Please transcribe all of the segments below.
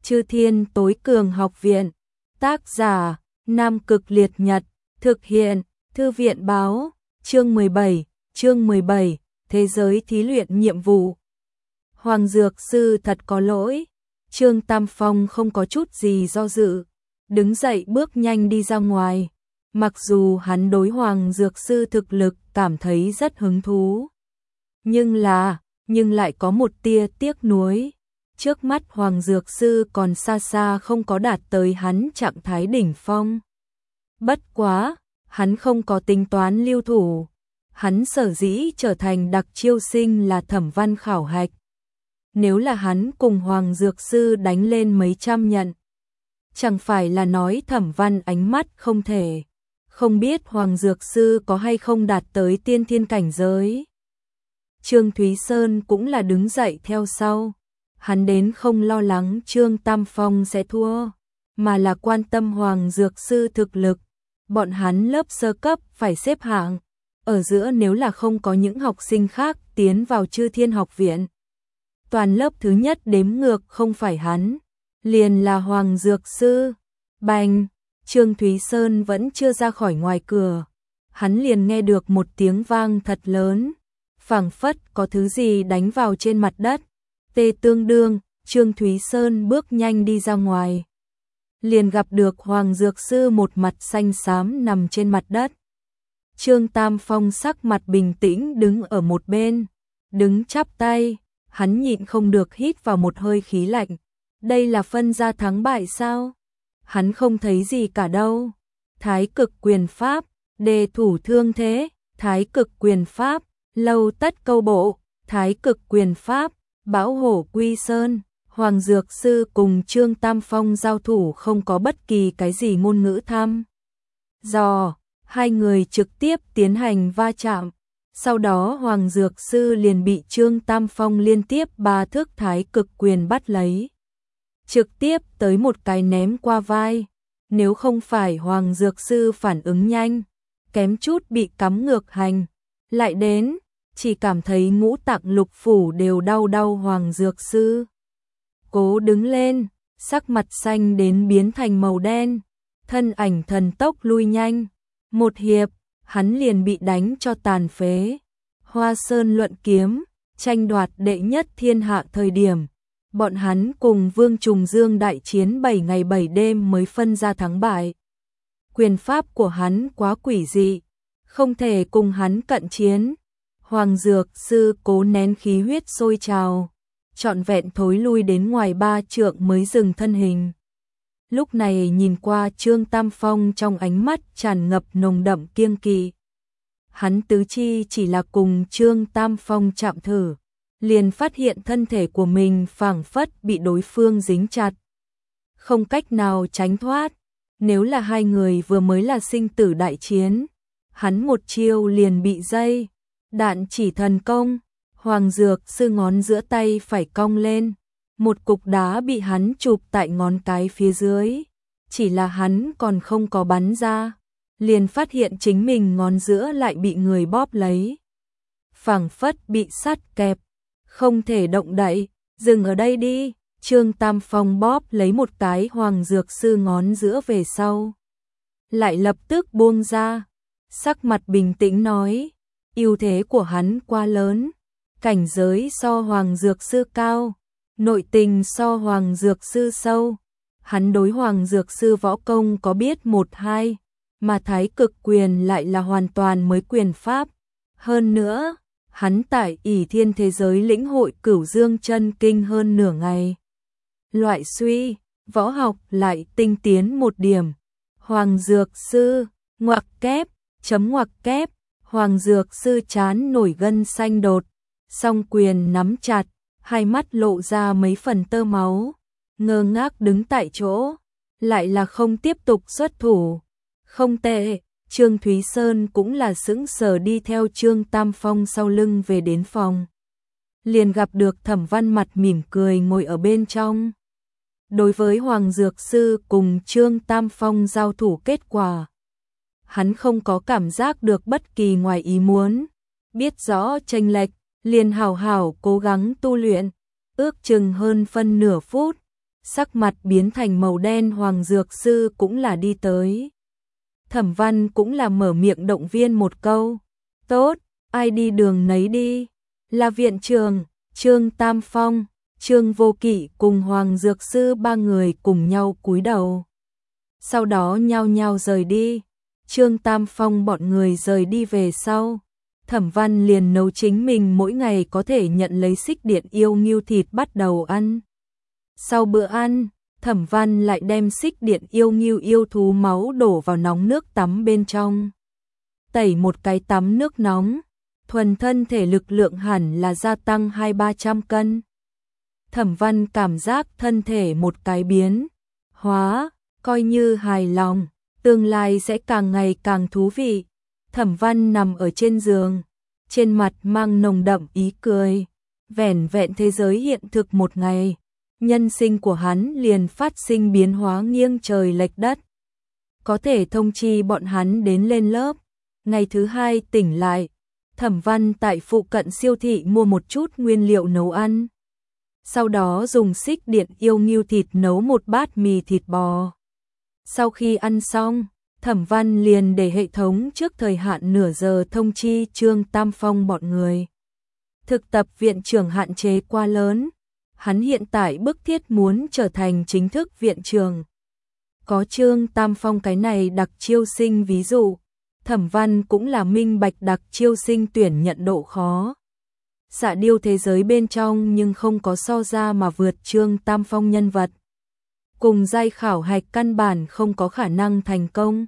Chư Thiên Tối Cường Học Viện. Tác giả: Nam Cực Liệt Nhật. Thực hiện: Thư viện báo. Chương 17, Thế giới thí luyện nhiệm vụ. Hoàng Dược Sư thật có lỗi. Trương Tam Phong không có chút gì do dự, đứng dậy bước nhanh đi ra ngoài. Mặc dù hắn đối Hoàng Dược Sư thực lực cảm thấy rất hứng thú, nhưng lại có một tia tiếc nuối. Trước mắt Hoàng Dược Sư còn xa xa không có đạt tới hắn trạng thái đỉnh phong. Bất quá, hắn không có tính toán lưu thủ. Hắn sở dĩ trở thành đặc chiêu sinh là Thẩm Văn khảo hạch. Nếu là hắn cùng Hoàng Dược Sư đánh lên mấy trăm nhận, chẳng phải là nói Thẩm Văn ánh mắt không thể. Không biết Hoàng Dược Sư có hay không đạt tới tiên thiên cảnh giới. Trương Thúy Sơn cũng là đứng dậy theo sau. Hắn đến không lo lắng Trương Tam Phong sẽ thua, mà là quan tâm Hoàng Dược Sư thực lực. Bọn hắn lớp sơ cấp phải xếp hạng. Ở giữa nếu là không có những học sinh khác tiến vào Chư Thiên Học Viện, toàn lớp thứ nhất đếm ngược không phải hắn, liền là Hoàng Dược Sư. Bành! Trương Thúy Sơn vẫn chưa ra khỏi ngoài cửa, hắn liền nghe được một tiếng vang thật lớn, phảng phất có thứ gì đánh vào trên mặt đất. Tê tương đương, Trương Thúy Sơn bước nhanh đi ra ngoài, liền gặp được Hoàng Dược Sư một mặt xanh xám nằm trên mặt đất. Trương Tam Phong sắc mặt bình tĩnh đứng ở một bên, đứng chắp tay, hắn nhịn không được hít vào một hơi khí lạnh. Đây là phân ra thắng bại sao? Hắn không thấy gì cả đâu. Thái Cực Quyền Pháp, đề thủ thương thế, Thái Cực Quyền Pháp, lâu tất câu bộ, Thái Cực Quyền Pháp, bão hổ quy sơn. Hoàng Dược Sư cùng Trương Tam Phong giao thủ không có bất kỳ cái gì ngôn ngữ thăm dò, hai người trực tiếp tiến hành va chạm. Sau đó Hoàng Dược Sư liền bị Trương Tam Phong liên tiếp 3 thức Thái Cực Quyền bắt lấy, trực tiếp tới một cái ném qua vai. Nếu không phải Hoàng Dược Sư phản ứng nhanh, kém chút bị cắm ngược hành. Lại đến, chỉ cảm thấy ngũ tạng lục phủ đều đau. Hoàng Dược Sư cố đứng lên, sắc mặt xanh đến biến thành màu đen, thân ảnh thần tốc lui nhanh. Một hiệp, hắn liền bị đánh cho tàn phế. Hoa Sơn luận kiếm, tranh đoạt đệ nhất thiên hạ thời điểm, bọn hắn cùng Vương Trùng Dương đại chiến 7 ngày 7 đêm mới phân ra thắng bại. Quyền pháp của hắn quá quỷ dị, không thể cùng hắn cận chiến. Hoàng Dược Sư cố nén khí huyết sôi trào, trọn vẹn thối lui đến ngoài 3 trượng mới dừng thân hình. Lúc này nhìn qua Trương Tam Phong trong ánh mắt tràn ngập nồng đậm kiêng kỵ. Hắn tứ chi chỉ là cùng Trương Tam Phong chạm thử, liền phát hiện thân thể của mình phảng phất bị đối phương dính chặt, không cách nào tránh thoát. Nếu là hai người vừa mới là sinh tử đại chiến, hắn một chiêu liền bị dây đạn chỉ thần công. Hoàng Dược Sư ngón giữa tay phải cong lên, một cục đá bị hắn chụp tại ngón cái phía dưới. Chỉ là hắn còn không có bắn ra, liền phát hiện chính mình ngón giữa lại bị người bóp lấy, phảng phất bị sắt kẹp, không thể động đậy. Dừng ở đây đi. Trương Tam Phong bóp lấy một cái Hoàng Dược Sư ngón giữa về sau, lại lập tức buông ra, sắc mặt bình tĩnh nói, ưu thế của hắn quá lớn, cảnh giới so Hoàng Dược Sư cao, nội tình so Hoàng Dược Sư sâu. Hắn đối Hoàng Dược Sư võ công có biết 1-2, mà Thái Cực Quyền lại là hoàn toàn mới quyền pháp. Hơn nữa, hắn tại ỷ thiên thế giới lĩnh hội Cửu Dương chân kinh hơn nửa ngày. Loại suy, võ học lại tinh tiến một điểm. Hoàng Dược Sư, ngoặc kép, chấm ngoặc kép. Hoàng Dược Sư trán nổi gân xanh đột, song quyền nắm chặt, hai mắt lộ ra mấy phần tơ máu, ngơ ngác đứng tại chỗ, lại là không tiếp tục xuất thủ. Không tệ. Trương Thúy Sơn cũng là sững sờ đi theo Trương Tam Phong sau lưng về đến phòng, liền gặp được Thẩm Văn mặt mỉm cười ngồi ở bên trong. Đối với Hoàng Dược Sư cùng Trương Tam Phong giao thủ kết quả, hắn không có cảm giác được bất kỳ ngoài ý muốn, biết rõ chênh lệch, liền hào hào cố gắng tu luyện, ước chừng hơn phân nửa phút, sắc mặt biến thành màu đen. Hoàng Dược Sư cũng là đi tới. Thẩm Văn cũng là mở miệng động viên một câu. Tốt, ai đi đường nấy đi. Là viện trưởng, Trương Tam Phong, Trương Vô Kỵ cùng Hoàng Dược Sư ba người cùng nhau cúi đầu. Sau đó nhao nhao rời đi. Trương Tam Phong bọn người rời đi về sau. Thẩm Văn liền nấu chính mình mỗi ngày có thể nhận lấy xích điện yêu ngưu thịt bắt đầu ăn. Sau bữa ăn, Thẩm Văn lại đem xích điện yêu ngưu yêu thú máu đổ vào nóng nước tắm bên trong. Tẩy một cái tắm nước nóng, thuần thân thể lực lượng hẳn là gia tăng 200-300 cân. Thẩm Văn cảm giác thân thể một cái biến hóa, coi như hài lòng, tương lai sẽ càng ngày càng thú vị. Thẩm Văn nằm ở trên giường, trên mặt mang nồng đậm ý cười, vẻn vẹn thế giới hiện thực một ngày, nhân sinh của hắn liền phát sinh biến hóa nghiêng trời lệch đất. Có thể thông chi bọn hắn đến lên lớp. Ngày thứ hai tỉnh lại, Thẩm Văn tại phụ cận siêu thị mua một chút nguyên liệu nấu ăn. Sau đó dùng xích điện yêu ngưu thịt nấu một bát mì thịt bò. Sau khi ăn xong, Thẩm Văn liền để hệ thống trước thời hạn nửa giờ thông chi Trương Tam Phong bọn người. Thực tập viện trưởng hạn chế quá lớn, hắn hiện tại bức thiết muốn trở thành chính thức viện trưởng. Có Trương Tam Phong cái này đặc chiêu sinh ví dụ, Thẩm Văn cũng là minh bạch đặc chiêu sinh tuyển nhận độ khó. Dạ điêu thế giới bên trong nhưng không có so ra mà vượt Trương Tam Phong nhân vật. Cùng giai khảo hạch căn bản không có khả năng thành công.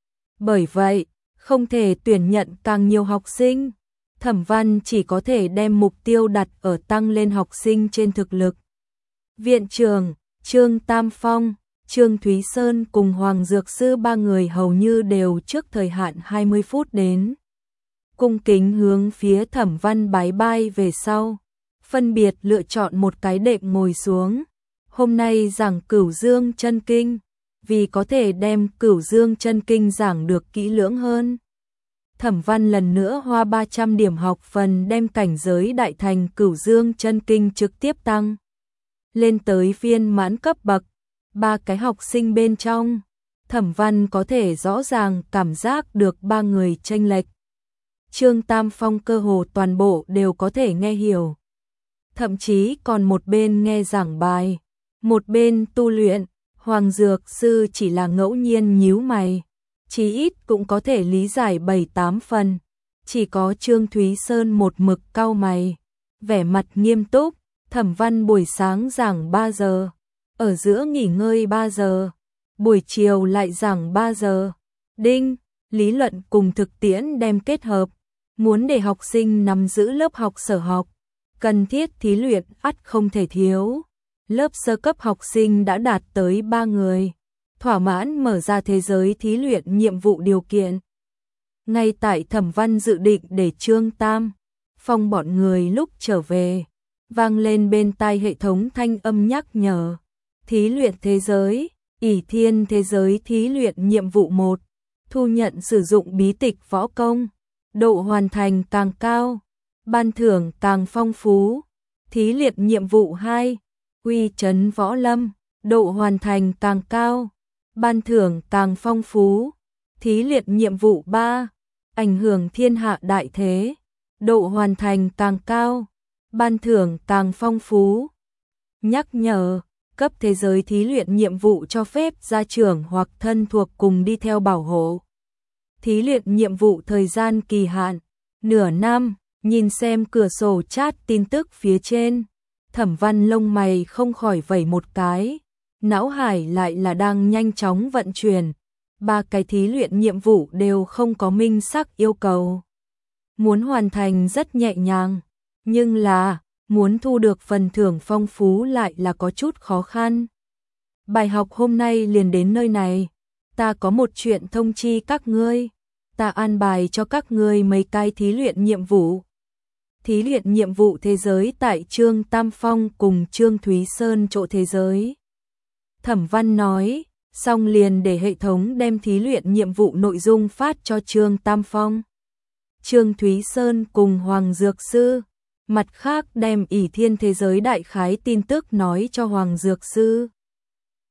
Bởi vậy, không thể tuyển nhận càng nhiều học sinh. Thẩm Văn chỉ có thể đem mục tiêu đặt ở tăng lên học sinh trên thực lực. Viện trưởng, Trương Tam Phong, Trương Thúy Sơn cùng Hoàng Dược Sư ba người hầu như đều trước thời hạn 20 phút đến. Cung kính hướng phía Thẩm Văn bái bai về sau, phân biệt lựa chọn một cái đệm ngồi xuống. Hôm nay giảng Cửu Dương Chân Kinh, vì có thể đem Cửu Dương Chân Kinh giảng được kỹ lưỡng hơn. Thẩm Văn lần nữa hoa 300 điểm học phần đem cảnh giới đại thành Cửu Dương Chân Kinh trực tiếp tăng lên tới viên mãn cấp bậc. Ba cái học sinh bên trong, Thẩm Văn có thể rõ ràng cảm giác được ba người chênh lệch. Trương Tam Phong cơ hồ toàn bộ đều có thể nghe hiểu. Thậm chí còn một bên nghe giảng bài, một bên tu luyện. Hoàng Dược Sư chỉ là ngẫu nhiên nhíu mày, chí ít cũng có thể lý giải 7-8 phần. Chỉ có Trương Thúy Sơn một mực cau mày, vẻ mặt nghiêm túc. Thẩm Văn buổi sáng giảng 3 giờ, ở giữa nghỉ ngơi 3 giờ, buổi chiều lại giảng 3 giờ. Đinh, lý luận cùng thực tiễn đem kết hợp, muốn để học sinh nắm giữ lớp học sở học, cần thiết thí luyện ắt không thể thiếu. Lớp sơ cấp học sinh đã đạt tới 3 người, thỏa mãn mở ra thế giới thí luyện nhiệm vụ điều kiện. Ngay tại Thẩm Văn dự định để Trương Tam Phong bọn người lúc trở về, vang lên bên tai hệ thống thanh âm nhắc nhở. Thí luyện thế giới, ỷ thiên thế giới thí luyện nhiệm vụ 1, thu nhận sử dụng bí tịch võ công, độ hoàn thành càng cao, ban thưởng càng phong phú. Thí luyện nhiệm vụ 2, uy trấn võ lâm, độ hoàn thành càng cao, ban thưởng càng phong phú. Thí luyện nhiệm vụ 3, ảnh hưởng thiên hạ đại thế, độ hoàn thành càng cao, ban thưởng càng phong phú. Nhắc nhở, cấp thế giới thí luyện nhiệm vụ cho phép gia trưởng hoặc thân thuộc cùng đi theo bảo hộ. Thí luyện nhiệm vụ thời gian kỳ hạn, nửa năm. Nhìn xem cửa sổ chat tin tức phía trên, Thẩm Văn lông mày không khỏi vẩy một cái, não hải lại là đang nhanh chóng vận chuyển. Ba cái thí luyện nhiệm vụ đều không có minh xác yêu cầu. Muốn hoàn thành rất nhẹ nhàng, nhưng là muốn thu được phần thưởng phong phú lại là có chút khó khăn. Bài học hôm nay liền đến nơi này, ta có một chuyện thông chi các ngươi, ta an bài cho các ngươi mấy cái thí luyện nhiệm vụ. Thí luyện nhiệm vụ thế giới tại Trương Tam Phong cùng Trương Thúy Sơn chỗ thế giới. Thẩm Văn nói, xong liền để hệ thống đem thí luyện nhiệm vụ nội dung phát cho Trương Tam Phong, Trương Thúy Sơn cùng Hoàng Dược Sư. Mặt khác đem ỷ thiên thế giới đại khái tin tức nói cho Hoàng Dược Sư.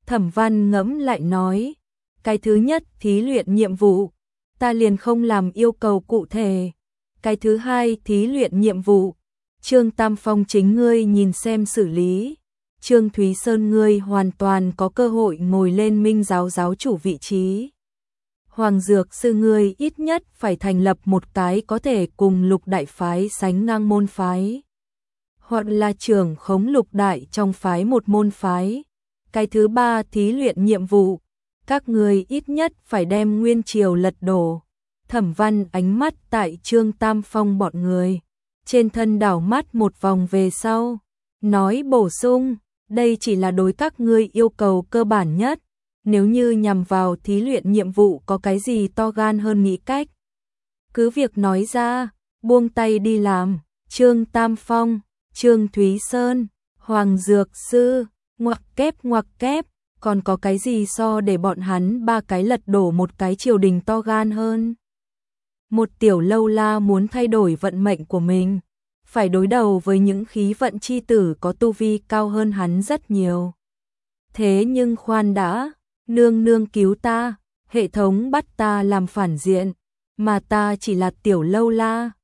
Thẩm Văn ngẫm lại nói, cái thứ nhất thí luyện nhiệm vụ, ta liền không làm yêu cầu cụ thể. Cái thứ hai thí luyện nhiệm vụ, Trương Tam Phong chính ngươi nhìn xem xử lý. Trương Thúy Sơn ngươi hoàn toàn có cơ hội ngồi lên Minh giáo giáo chủ vị trí. Hoàng Dược sư ngươi ít nhất phải thành lập một cái có thể cùng Lục đại phái sánh ngang môn phái, hoặc là trưởng khống Lục đại trong phái một môn phái. Cái thứ ba thí luyện nhiệm vụ, các ngươi ít nhất phải đem Nguyên Triều lật đổ. Thẩm Văn ánh mắt tại Trương Tam Phong bọn người trên thân đảo mắt một vòng về sau, nói bổ sung, đây chỉ là đối các ngươi yêu cầu cơ bản nhất, nếu như nhằm vào thí luyện nhiệm vụ có cái gì to gan hơn nghĩ cách, cứ việc nói ra, buông tay đi làm. Trương Tam Phong, Trương Thúy Sơn, Hoàng Dược sư, ngoặc kép, còn có cái gì so để bọn hắn ba cái lật đổ một cái triều đình to gan hơn. Một tiểu lâu la muốn thay đổi vận mệnh của mình, phải đối đầu với những khí vận chi tử có tu vi cao hơn hắn rất nhiều. Thế nhưng khoan đã, nương nương cứu ta, hệ thống bắt ta làm phản diện, mà ta chỉ là tiểu lâu la,